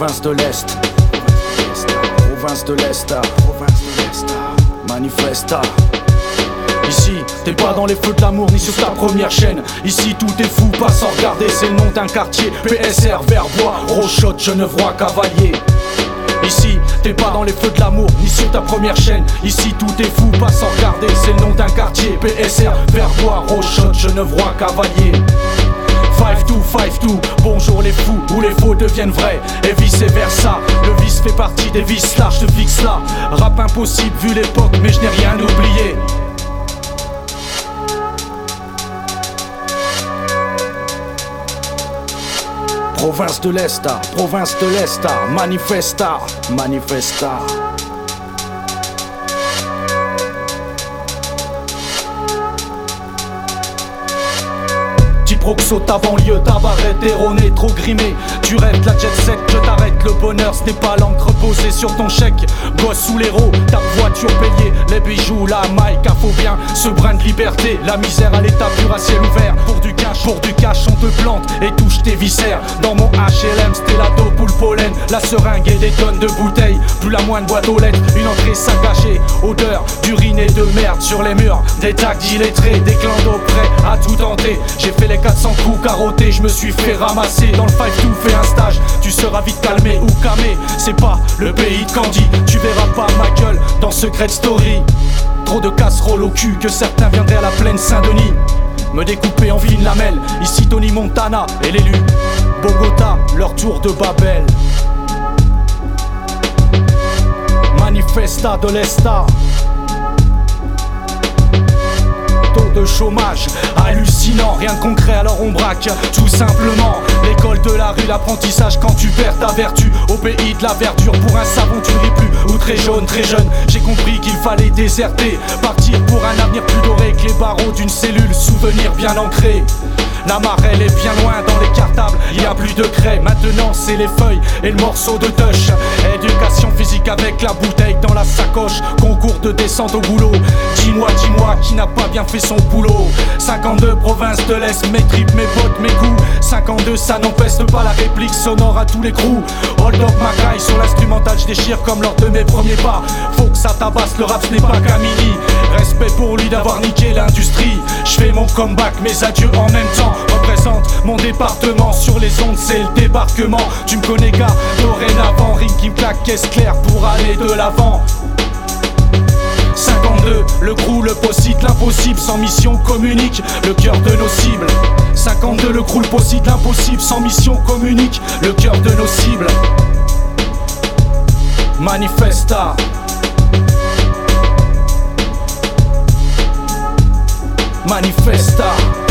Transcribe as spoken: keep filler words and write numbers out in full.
province de l'Est. Province de l'Est, province de l'Est, manifesta. Ici, t'es pas dans les feux de l'amour ni sur ta première chaîne. Ici, tout est fou, pas sans regarder, c'est le nom d'un quartier. P S R, Verbois, Rochotte, Genevois, Cavalier. Ici, t'es pas dans les feux de l'amour ni sur ta première chaîne. Ici, tout est fou, pas sans regarder, c'est le nom d'un quartier. P S R, Verbois, Rochotte, Genevois, Cavalier. Five two, five two, bonjour les fous, où les faux deviennent vrais, et vice versa. Le vice fait partie des vices, là, je te fixe là. Rap impossible vu l'époque, mais je n'ai rien oublié. Province de l'Est, province de l'Est, manifesta, manifesta. Proxo, ta banlieue, ta barrette erronée, trop grimée. Tu rêves de la jet set, je t'arrête. Le bonheur, ce n'est pas l'encre posée sur ton chèque. Gosse sous l'héros, ta voiture payée, les bijoux, la maille, faut bien ce brin de liberté. La misère à l'état pur à ciel ouvert. Pour du cash, pour du cash, on te plante et touche tes viscères. Dans mon H L M, c'était la dope ou le pollen, la seringue et des tonnes de bouteilles. Plus la moindre boîte aux lettres, une entrée saccagée. Odeur d'urine et de merde sur les murs. Des tags illettrés, des clandos prêts à tout tenter. J'ai fait les quatre cents coups carottés, je me suis fait ramasser. Dans le five two, fais un stage, tu seras vite calmé ou camé. C'est pas le pays de Candy, tu verras pas ma gueule dans Secret Story. Trop de casseroles au cul que certains viendraient à la plaine Saint-Denis me découper en fine lamelle. Ici Tony Montana et l'élu Bogota, leur tour de Babel. Manifesta de l'Esta. Taux de chômage hallucinant, rien de concret alors on braque tout simplement. L'école de la rue, l'apprentissage quand tu perds ta vertu. Au pays de la verdure, pour un savon tu ne ris plus. Ou très jaune, très jeune, j'ai compris qu'il fallait déserter. Partir pour un avenir plus doré que les barreaux d'une cellule. Souvenir bien ancré. La marelle est bien loin dans les cartables, y a plus de craie. Maintenant c'est les feuilles et le morceau de touch. Éducation physique avec la bouteille dans la sacoche. Concours de descente au boulot. Dis-moi, dis-moi qui n'a pas bien fait son boulot. Cinquante-deux provinces de l'Est, mes tripes, mes potes, mes coups. Cinquante-deux ça n'empeste pas la réplique sonore à tous les crews. Hold up ma caille sur l'instrumental, je déchire comme lors de mes premiers pas. Faut que ça tabasse, le rap ce n'est pas Camini. Respect pour lui d'avoir niqué l'industrie. Je fais mon comeback, mes adieux en même temps. Représente mon département sur les ondes, c'est le débarquement. Tu me connais gars, dorénavant, rime qui me claque, caisse claire pour aller de l'avant. Cinquante-deux, le crew, le possible, l'impossible, sans mission communique, le cœur de nos cibles. Cinquante-deux, le crew, le possible, l'impossible, sans mission communique, le cœur de nos cibles. Manifesta. Manifesta.